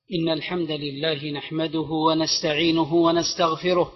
إن الحمد لله نحمده ونستعينه ونستغفره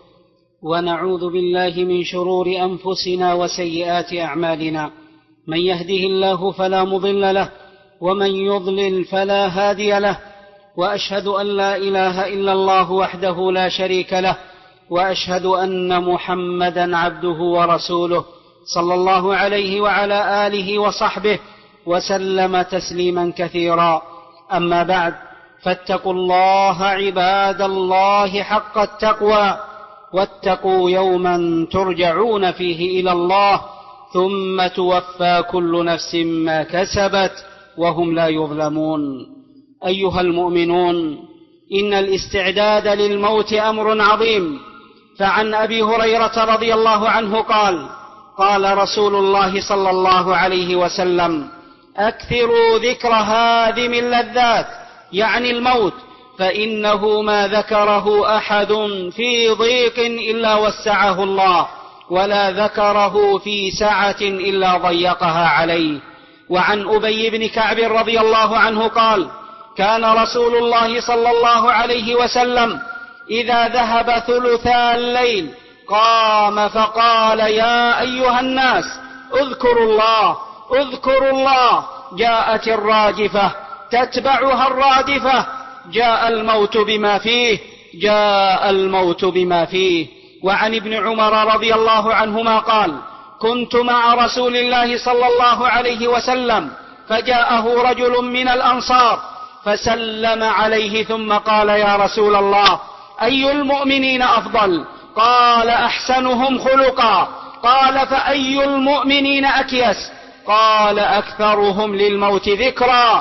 ونعوذ بالله من شرور أنفسنا وسيئات أعمالنا. من يهده الله فلا مضل له ومن يضلل فلا هادي له، وأشهد أن لا إله إلا الله وحده لا شريك له، وأشهد أن محمدا عبده ورسوله صلى الله عليه وعلى آله وصحبه وسلم تسليما كثيرا. أما بعد، فاتقوا الله عباد الله حق التقوى، واتقوا يوما ترجعون فيه إلى الله ثم توفى كل نفس ما كسبت وهم لا يظلمون. أيها المؤمنون، إن الاستعداد للموت أمر عظيم. فعن أبي هريرة رضي الله عنه قال: قال رسول الله صلى الله عليه وسلم: أكثروا ذكر هادم اللذات، يعني الموت، فإنه ما ذكره أحد في ضيق إلا وسعه الله، ولا ذكره في سعة إلا ضيقها عليه. وعن أبي بن كعب رضي الله عنه قال: كان رسول الله صلى الله عليه وسلم إذا ذهب ثلثا الليل قام فقال: يا أيها الناس اذكروا الله اذكروا الله، جاءت الراجفة تتبعها الرادفة، جاء الموت بما فيه جاء الموت بما فيه. وعن ابن عمر رضي الله عنهما قال: كنت مع رسول الله صلى الله عليه وسلم فجاءه رجل من الأنصار فسلم عليه ثم قال: يا رسول الله، أي المؤمنين أفضل؟ قال: أحسنهم خلقا. قال: فأي المؤمنين أكيس؟ قال: أكثرهم للموت ذكرا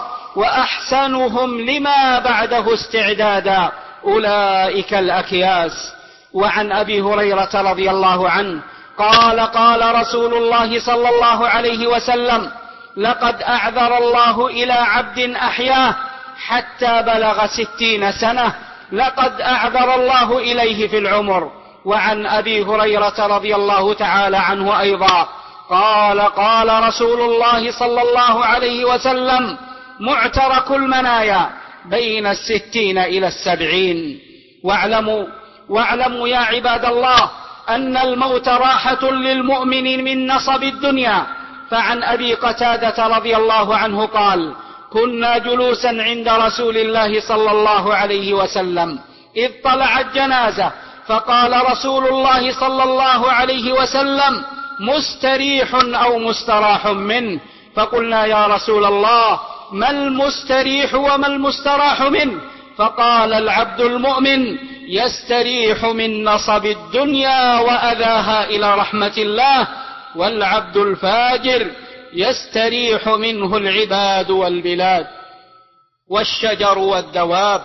وأحسنهم لما بعده استعدادا، أولئك الأكياس. وعن أبي هريرة رضي الله عنه قال: قال رسول الله صلى الله عليه وسلم: لقد أعذر الله إلى عبد أحياه حتى بلغ 60 سنة، لقد أعذر الله إليه في العمر. وعن أبي هريرة رضي الله تعالى عنه أيضا قال: قال رسول الله صلى الله عليه وسلم: معترك المنايا بين 60 إلى 70. واعلموا يا عباد الله أن الموت راحة للمؤمن من نصب الدنيا. فعن أبي قتادة رضي الله عنه قال: كنا جلوسا عند رسول الله صلى الله عليه وسلم إذ طلعت جنازة، فقال رسول الله صلى الله عليه وسلم: مستريح أو مستراح منه؟ فقلنا: يا رسول الله، ما المستريح وما المستراح منه؟ فقال: العبد المؤمن يستريح من نصب الدنيا وأذاها إلى رحمة الله، والعبد الفاجر يستريح منه العباد والبلاد والشجر والدواب.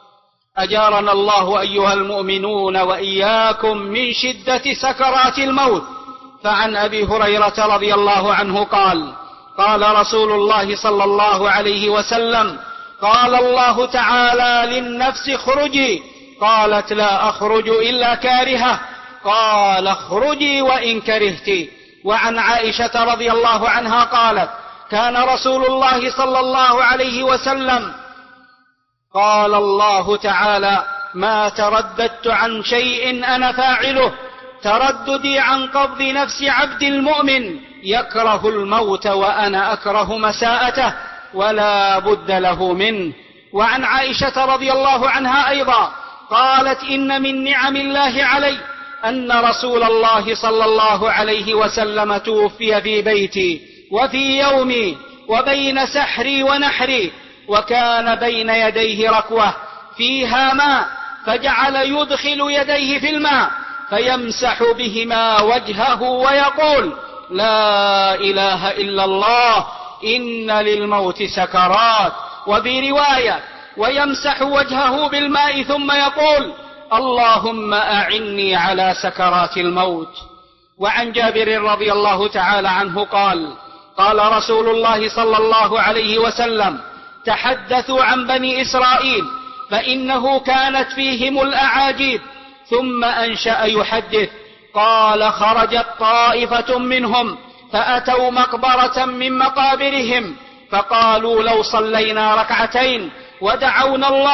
أجارنا الله أيها المؤمنون وإياكم من شدة سكرات الموت. فعن أبي هريرة رضي الله عنه قال: قال رسول الله صلى الله عليه وسلم: قال الله تعالى للنفس اخرجي، قالت: لا أخرج إلا كارهة، قال: اخرجي وإن كرهت. وعن عائشة رضي الله عنها قالت: كان رسول الله صلى الله عليه وسلم قال الله تعالى: ما ترددت عن شيء أنا فاعله ترددي عن قبض نفس عبد المؤمن يكره الموت وأنا أكره مساءته ولا بد له منه. وعن عائشة رضي الله عنها أيضا قالت: إن من نعم الله علي أن رسول الله صلى الله عليه وسلم توفي في بيتي وفي يومي وبين سحري ونحري، وكان بين يديه ركوة فيها ماء، فجعل يدخل يديه في الماء فيمسح بهما وجهه ويقول: لا إله إلا الله، إن للموت سكرات. وبرواية: ويمسح وجهه بالماء ثم يقول: اللهم أعني على سكرات الموت. وعن جابر رضي الله تعالى عنه قال: قال رسول الله صلى الله عليه وسلم: تحدثوا عن بني إسرائيل فإنه كانت فيهم الأعاجيب. ثم أنشأ يحدث قال: خرجت طائفة منهم فأتوا مقبرة من مقابرهم فقالوا: لو صلينا ركعتين ودعونا الله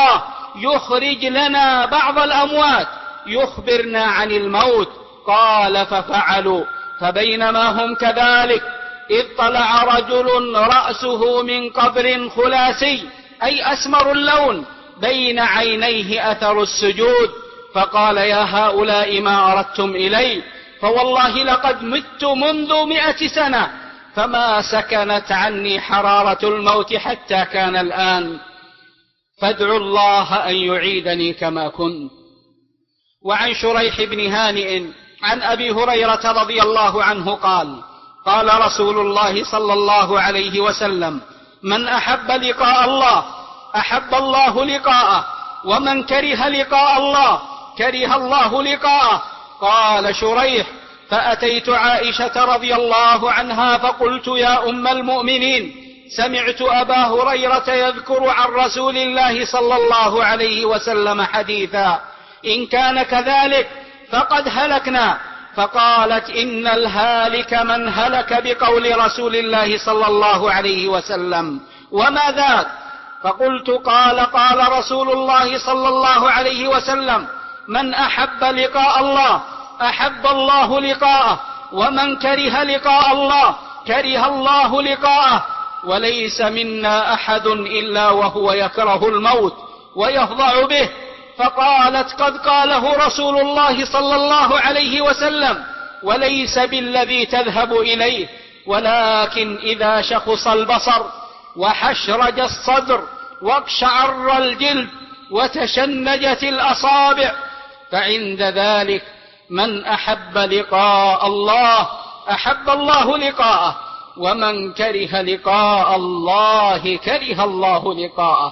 يخرج لنا بعض الأموات يخبرنا عن الموت. قال ففعلوا. فبينما هم كذلك إذ طلع رجل رأسه من قبر خلاسي أي أسمر اللون بين عينيه أثر السجود، فقال يا هؤلاء ما أردتم إلي؟ فوالله لقد مت منذ 100 سنة فما سكنت عني حرارة الموت حتى كان الآن، فادعوا الله أن يعيدني كما كنت. وعن شريح بن هانئ عن أبي هريرة رضي الله عنه قال قال رسول الله صلى الله عليه وسلم من أحب لقاء الله أحب الله لقاءه، ومن كره لقاء الله كره الله لقاءه. قال شريح فأتيت عائشة رضي الله عنها فقلت يا أم المؤمنين سمعت أبا هريرة يذكر عن رسول الله صلى الله عليه وسلم حديثا، إن كان كذلك فقد هلكنا. فقالت إن الهالك من هلك بقول رسول الله صلى الله عليه وسلم، وما ذاك؟ فقلت قال رسول الله صلى الله عليه وسلم من أحب لقاء الله أحب الله لقاءه، ومن كره لقاء الله كره الله لقاءه، وليس منا أحد إلا وهو يكره الموت ويفضع به. فقالت قد قاله رسول الله صلى الله عليه وسلم، وليس بالذي تذهب إليه، ولكن إذا شخص البصر وحشرج الصدر واقشعر الجلد وتشنجت الأصابع فعند ذلك من أحب لقاء الله أحب الله لقاءه، ومن كره لقاء الله كره الله لقاءه.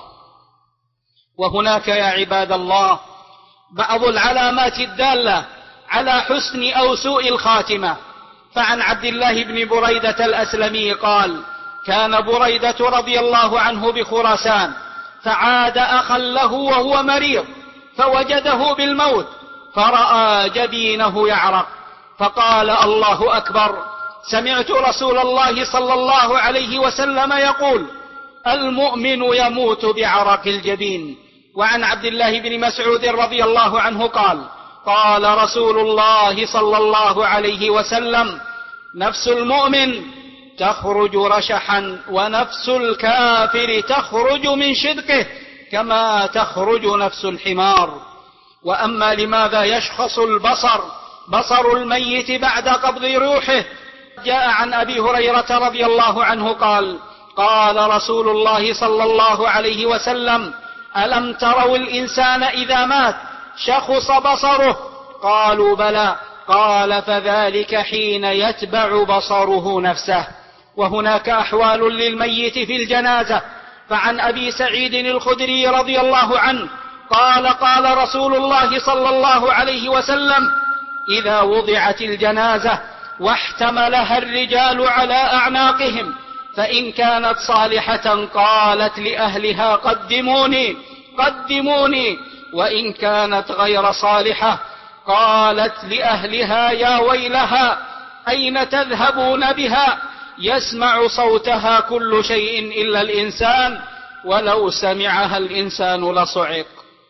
وهناك يا عباد الله بعض العلامات الدالة على حسن أو سوء الخاتمة. فعن عبد الله بن بريدة الأسلمي قال كان بريدة رضي الله عنه بخراسان فعاد أخا له وهو مريض فوجده بالموت فرأى جبينه يعرق فقال الله أكبر، سمعت رسول الله صلى الله عليه وسلم يقول المؤمن يموت بعرق الجبين. وعن عبد الله بن مسعود رضي الله عنه قال قال رسول الله صلى الله عليه وسلم نفس المؤمن تخرج رشحا ونفس الكافر تخرج من شدقه كما تخرج نفس الحمار. وأما لماذا يشخص البصر بصر الميت بعد قبض روحه، جاء عن أبي هريرة رضي الله عنه قال قال رسول الله صلى الله عليه وسلم ألم تروا الإنسان إذا مات شخص بصره؟ قالوا بلى. قال فذلك حين يتبع بصره نفسه. وهناك أحوال للميت في الجنازة. فعن أبي سعيد الخدري رضي الله عنه قال قال رسول الله صلى الله عليه وسلم إذا وضعت الجنازة واحتملها الرجال على أعناقهم فإن كانت صالحة قالت لأهلها قدموني قدموني، وإن كانت غير صالحة قالت لأهلها يا ويلها أين تذهبون بها؟ يسمع صوتها كل شيء إلا الإنسان، ولو سمعها الإنسان لصعق.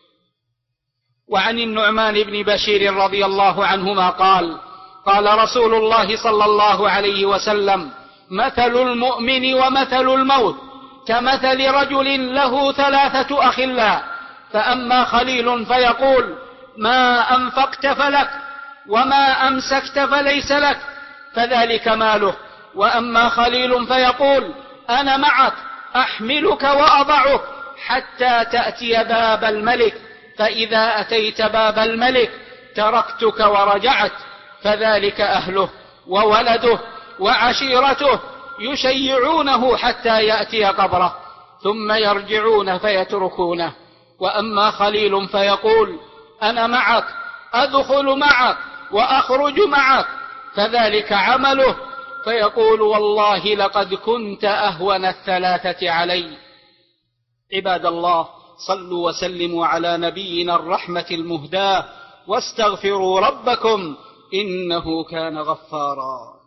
وعن النعمان بن بشير رضي الله عنهما قال قال رسول الله صلى الله عليه وسلم مثل المؤمن ومثل الموت كمثل رجل له 3 أخلاء، فأما خليل فيقول ما أنفقت فلك وما أمسكت فليس لك فذلك ماله، وأما خليل فيقول أنا معك أحملك وأضعك حتى تأتي باب الملك، فإذا أتيت باب الملك تركتك ورجعت، فذلك أهله وولده وعشيرته يشيعونه حتى يأتي قبره ثم يرجعون فيتركونه. وأما خليل فيقول أنا معك أدخل معك وأخرج معك، فذلك عمله، فيقول والله لقد كنت أهون 3 علي. عباد الله صلوا وسلموا على نبينا الرحمة المهداة واستغفروا ربكم إنه كان غفارا.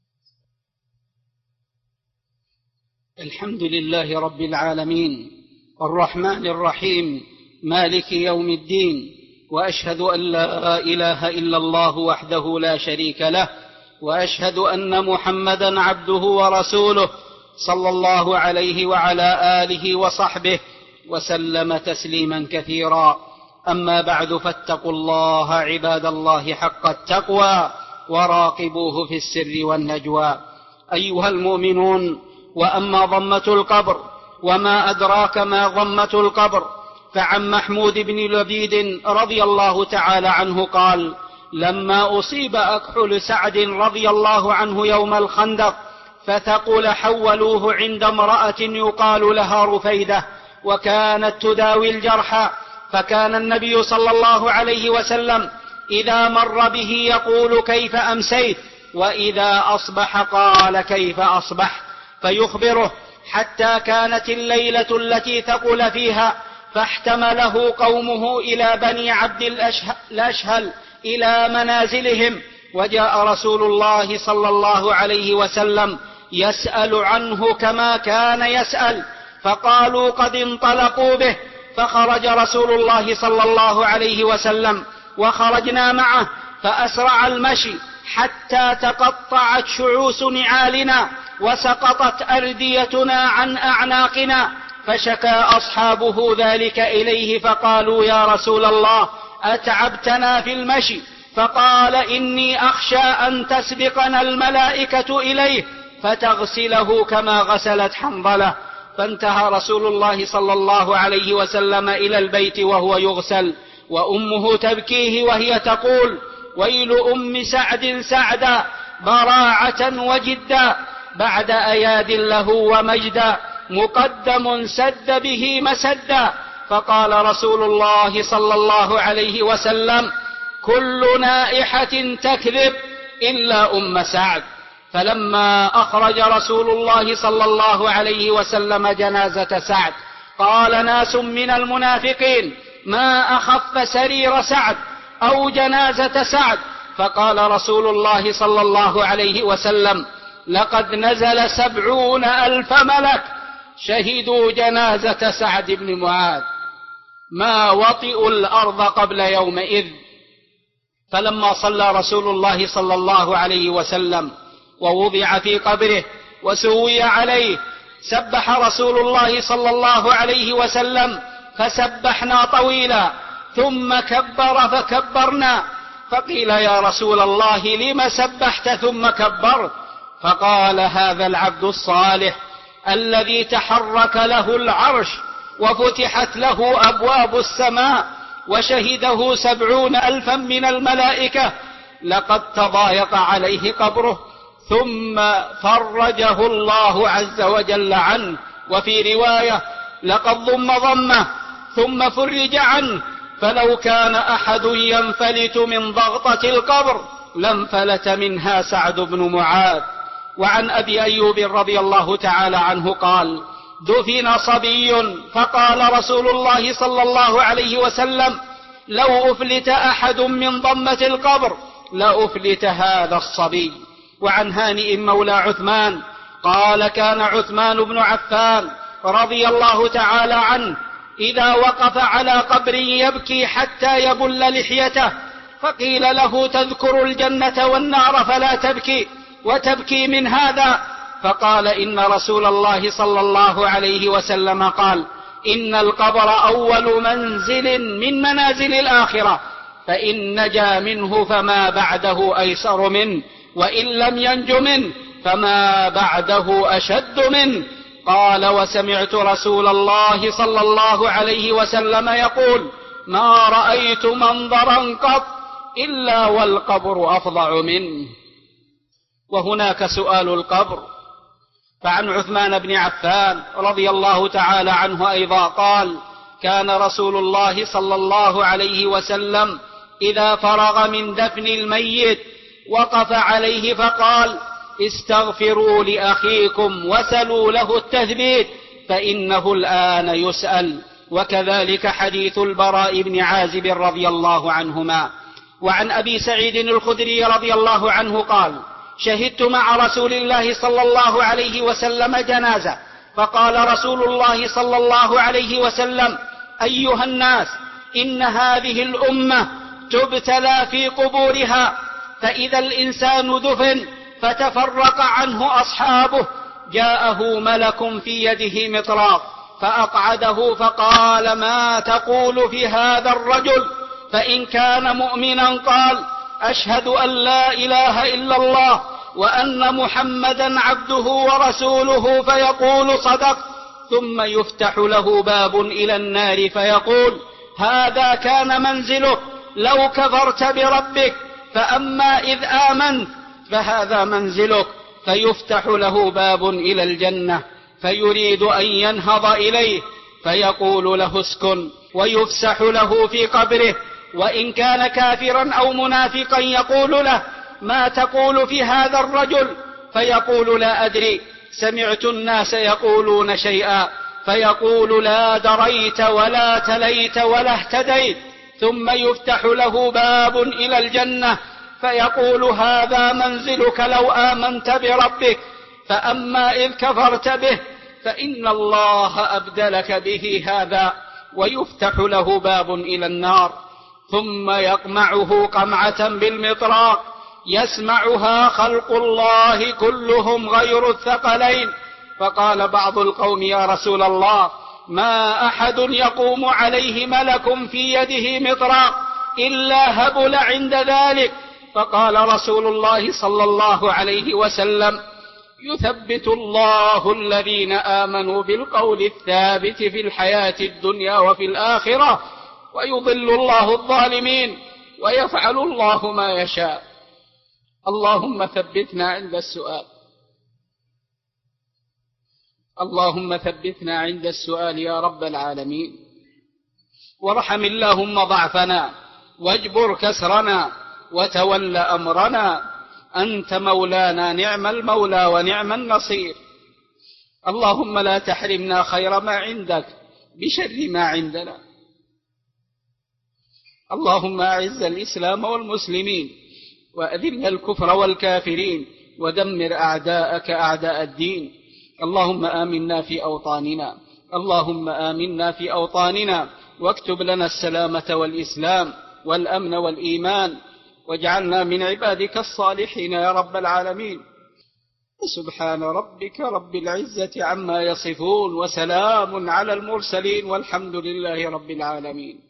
الحمد لله رب العالمين، الرحمن الرحيم مالك يوم الدين، وأشهد أن لا إله إلا الله وحده لا شريك له، وأشهد أن محمدا عبده ورسوله صلى الله عليه وعلى آله وصحبه وسلم تسليما كثيرا. أما بعد، فاتقوا الله عباد الله حق التقوى وراقبوه في السر والنجوى. أيها المؤمنون، وأما ضمة القبر وما أدراك ما ضمة القبر، فعن محمود بن لبيد رضي الله تعالى عنه قال: لما أصيب أكحل سعد رضي الله عنه يوم الخندق فثقل حولوه عند امرأة يقال لها رفيدة، وكانت تداوي الجرحى، فكان النبي صلى الله عليه وسلم إذا مر به يقول: كيف أمسيت؟ وإذا أصبح قال: كيف أصبحت؟ فيخبره، حتى كانت الليلة التي ثقل فيها فاحتمله قومه إلى بني عبد الأشهل إلى منازلهم، وجاء رسول الله صلى الله عليه وسلم يسأل عنه كما كان يسأل، فقالوا: قد انطلقوا به. فخرج رسول الله صلى الله عليه وسلم وخرجنا معه، فأسرع المشي حتى تقطعت شعوس نعالنا وسقطت أرديتنا عن أعناقنا، فشكى أصحابه ذلك إليه، فقالوا: يا رسول الله، أتعبتنا في المشي؟ فقال: إني أخشى أن تسبقنا الملائكة إليه فتغسله كما غسلت حنظلة. فانتهى رسول الله صلى الله عليه وسلم إلى البيت وهو يغسل، وأمه تبكيه وهي تقول: ويل أم سعد سعدا، براعة وجدا، بعد أياد له ومجدا، مقدم سد به مسدا. فقال رسول الله صلى الله عليه وسلم: كل نائحة تكذب إلا أم سعد. فلما أخرج رسول الله صلى الله عليه وسلم جنازة سعد، قال ناس من المنافقين: ما أخف سرير سعد أو جنازة سعد. فقال رسول الله صلى الله عليه وسلم: لقد نزل 70,000 ملك شهدوا جنازة سعد بن معاذ، ما وطئوا الأرض قبل يومئذ. فلما صلى رسول الله صلى الله عليه وسلم ووضع في قبره وسوي عليه، سبح رسول الله صلى الله عليه وسلم، فسبحنا طويلا، ثم كبر فكبرنا. فقيل: يا رسول الله، لم سبحت ثم كبرت؟ فقال: هذا العبد الصالح الذي تحرك له العرش وفتحت له أبواب السماء وشهده 70,000 من الملائكة، لقد تضايق عليه قبره ثم فرجه الله عز وجل عنه. وفي رواية: لقد ضم ضمه ثم فرج عنه، فلو كان أحد ينفلت من ضغطة القبر لانفلت منها سعد بن معاذ. وعن أبي أيوب رضي الله تعالى عنه قال: دفن صبي، فقال رسول الله صلى الله عليه وسلم: لو أفلت أحد من ضمة القبر لأفلت هذا الصبي. وعن هانئ مولى عثمان قال: كان عثمان بن عفان رضي الله تعالى عنه إذا وقف على قبر يبكي حتى يبل لحيته، فقيل له: تذكر الجنة والنار فلا تبكي، وتبكي من هذا؟ فقال: إن رسول الله صلى الله عليه وسلم قال: إن القبر أول منزل من منازل الآخرة، فإن نجا منه فما بعده أيسر منه، وإن لم ينج منه فما بعده أشد منه. قال: وسمعت رسول الله صلى الله عليه وسلم يقول: ما رأيت منظرا قط إلا والقبر أفظع منه. وهناك سؤال القبر. فعن عثمان بن عفان رضي الله تعالى عنه أيضا قال: كان رسول الله صلى الله عليه وسلم إذا فرغ من دفن الميت وقف عليه فقال: استغفروا لأخيكم وسلوا له التثبيت فإنه الآن يسأل. وكذلك حديث البراء بن عازب رضي الله عنهما. وعن أبي سعيد الخدري رضي الله عنه قال: شهدت مع رسول الله صلى الله عليه وسلم جنازة، فقال رسول الله صلى الله عليه وسلم: أيها الناس، إن هذه الأمة تبتلى في قبورها، فإذا الإنسان دفن فتفرق عنه أصحابه جاءه ملك في يده مطراق فأقعده فقال: ما تقول في هذا الرجل؟ فإن كان مؤمنا قال: أشهد أن لا إله إلا الله وأن محمدا عبده ورسوله، فيقول: صدقت. ثم يفتح له باب إلى النار فيقول: هذا كان منزلك لو كفرت بربك، فأما إذ آمنت فهذا منزلك. فيفتح له باب إلى الجنة فيريد أن ينهض إليه فيقول له: اسكن. ويفسح له في قبره، وإن كان كافرا أو منافقا يقول له: ما تقول في هذا الرجل؟ فيقول: لا أدري، سمعت الناس يقولون شيئا. فيقول: لا دريت ولا تليت ولا اهتديت. ثم يفتح له باب إلى الجنة فيقول: هذا منزلك لو آمنت بربك، فأما إذ كفرت به فإن الله أبدلك به هذا. ويفتح له باب إلى النار ثم يقمعه قمعة بالمطراق يسمعها خلق الله كلهم غير الثقلين. فقال بعض القوم: يا رسول الله، ما أحد يقوم عليه ملك في يده مطراق إلا هبل عند ذلك. فقال رسول الله صلى الله عليه وسلم: يثبت الله الذين آمنوا بالقول الثابت في الحياة الدنيا وفي الآخرة، ويضل الله الظالمين، ويفعل الله ما يشاء. اللهم ثبتنا عند السؤال، اللهم ثبتنا عند السؤال يا رب العالمين. وارحم اللهم ضعفنا، واجبر كسرنا، وتول أمرنا. أنت مولانا، نعم المولى ونعم النصير. اللهم لا تحرمنا خير ما عندك بشر ما عندنا. اللهم أعز الإسلام والمسلمين، وأذل الكفر والكافرين، ودمر أعداءك أعداء الدين. اللهم آمنا في أوطاننا، اللهم آمنا في أوطاننا، واكتب لنا السلامة والإسلام والأمن والإيمان، واجعلنا من عبادك الصالحين يا رب العالمين. سبحان ربك رب العزة عما يصفون، وسلام على المرسلين، والحمد لله رب العالمين.